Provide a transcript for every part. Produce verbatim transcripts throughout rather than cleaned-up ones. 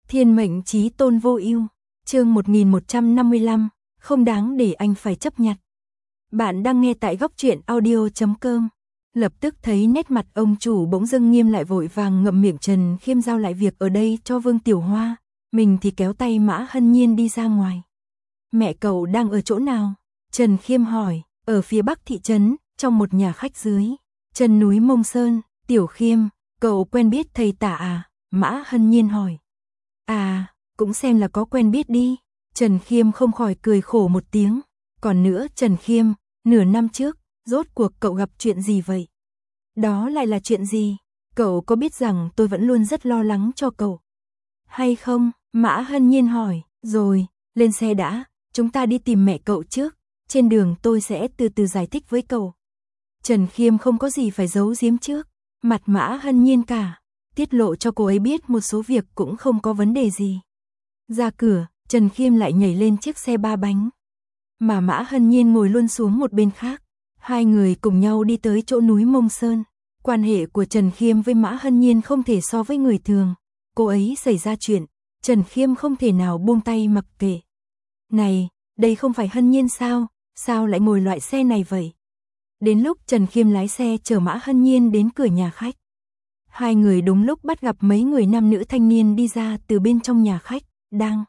Thiên mệnh chí tôn vô ưu, chương một nghìn một trăm năm mươi lăm, không đáng để anh phải chấp nhặt. Bạn đang nghe tại góc truyện audio chấm com. Lập tức thấy nét mặt ông chủ bỗng dưng nghiêm lại, vội vàng ngậm miệng. Trần Khiêm giao lại việc ở đây cho Vương Tiểu Hoa, mình thì kéo tay Mã Hân Nhiên đi ra ngoài. Mẹ cậu đang ở chỗ nào? Trần Khiêm hỏi. Ở phía bắc thị trấn, trong một nhà khách dưới chân núi Mông Sơn. Tiểu Khiêm, cậu quen biết thầy Tả à? Mã Hân Nhiên hỏi. À, cũng xem là có quen biết đi. Trần Khiêm không khỏi cười khổ một tiếng. Còn nữa Trần Khiêm, nửa năm trước, rốt cuộc cậu gặp chuyện gì vậy? Đó lại là chuyện gì? Cậu có biết rằng tôi vẫn luôn rất lo lắng cho cậu hay không? Mã Hân Nhiên hỏi. Rồi, lên xe đã, chúng ta đi tìm mẹ cậu trước. Trên đường tôi sẽ từ từ giải thích với cậu. Trần Khiêm không có gì phải giấu giếm trước. Mặt Mã Hân Nhiên cả, tiết lộ cho cô ấy biết một số việc cũng không có vấn đề gì. Ra cửa, Trần Khiêm lại nhảy lên chiếc xe ba bánh, mà Mã Hân Nhiên ngồi luôn xuống một bên khác. Hai người cùng nhau đi tới chỗ núi Mông Sơn. Quan hệ của Trần Khiêm với Mã Hân Nhiên không thể so với người thường. Cô ấy xảy ra chuyện, Trần Khiêm không thể nào buông tay mặc kệ. Này, đây không phải Hân Nhiên sao? Sao lại ngồi loại xe này vậy? Đến lúc Trần Khiêm lái xe chở Mã Hân Nhiên đến cửa nhà khách, hai người đúng lúc bắt gặp mấy người nam nữ thanh niên đi ra từ bên trong nhà khách, đang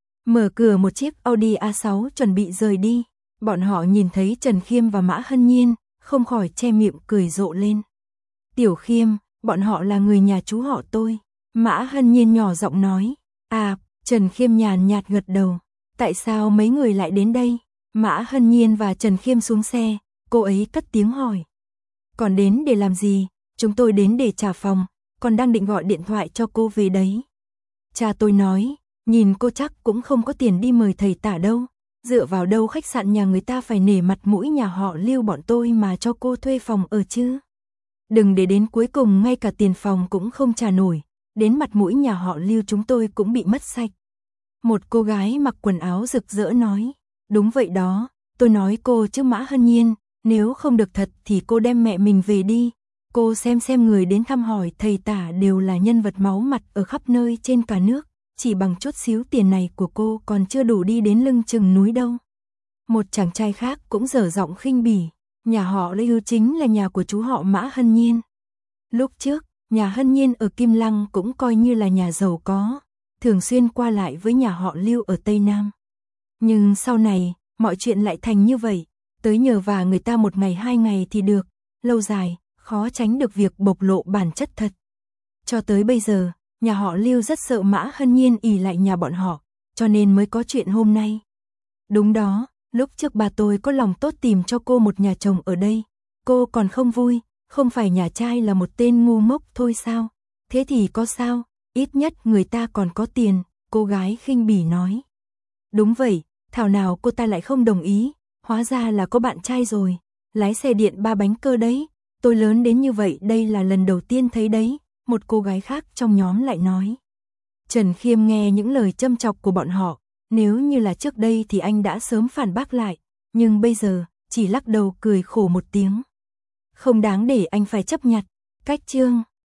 mở cửa một chiếc Audi a sáu chuẩn bị rời đi. Bọn họ nhìn thấy Trần Khiêm và Mã Hân Nhiên, không khỏi che miệng cười rộ lên. Tiểu Khiêm, bọn họ là người nhà chú họ tôi. Mã Hân Nhiên nhỏ giọng nói. À, Trần Khiêm nhàn nhạt gật đầu. Tại sao mấy người lại đến đây? Mã Hân Nhiên và Trần Khiêm xuống xe, cô ấy cất tiếng hỏi. Còn đến để làm gì? Chúng tôi đến để trả phòng, còn đang định gọi điện thoại cho cô về đấy. Cha tôi nói, nhìn cô chắc cũng không có tiền đi mời thầy Tả đâu. Dựa vào đâu khách sạn nhà người ta phải nể mặt mũi nhà họ Lưu bọn tôi mà cho cô thuê phòng ở chứ. Đừng để đến cuối cùng ngay cả tiền phòng cũng không trả nổi, đến mặt mũi nhà họ Lưu chúng tôi cũng bị mất sạch. Một cô gái mặc quần áo rực rỡ nói. Đúng vậy đó, tôi nói cô chứ Mã Hân Nhiên, nếu không được thật thì cô đem mẹ mình về đi. Cô xem xem người đến thăm hỏi thầy Tả đều là nhân vật máu mặt ở khắp nơi trên cả nước, chỉ bằng chút xíu tiền này của cô còn chưa đủ đi đến lưng chừng núi đâu. Một chàng trai khác cũng dở giọng khinh bỉ, nhà họ Lưu chính là nhà của chú họ Mã Hân Nhiên. Lúc trước, nhà Hân Nhiên ở Kim Lăng cũng coi như là nhà giàu có, thường xuyên qua lại với nhà họ Lưu ở Tây Nam. Nhưng sau này, mọi chuyện lại thành như vậy, tới nhờ vả người ta một ngày hai ngày thì được, lâu dài, khó tránh được việc bộc lộ bản chất thật. Cho tới bây giờ, nhà họ Lưu rất sợ Mã Hân Nhiên ỷ lại nhà bọn họ, cho nên mới có chuyện hôm nay. Đúng đó, lúc trước bà tôi có lòng tốt tìm cho cô một nhà chồng ở đây, cô còn không vui, không phải nhà trai là một tên ngu ngốc thôi sao? Thế thì có sao, ít nhất người ta còn có tiền, cô gái khinh bỉ nói. Đúng vậy, thảo nào cô ta lại không đồng ý, hóa ra là có bạn trai rồi, lái xe điện ba bánh cơ đấy, tôi lớn đến như vậy đây là lần đầu tiên thấy đấy, một cô gái khác trong nhóm lại nói. Trần Khiêm nghe những lời châm chọc của bọn họ, nếu như là trước đây thì anh đã sớm phản bác lại, nhưng bây giờ, chỉ lắc đầu cười khổ một tiếng. Không đáng để anh phải chấp nhặt, cách chương.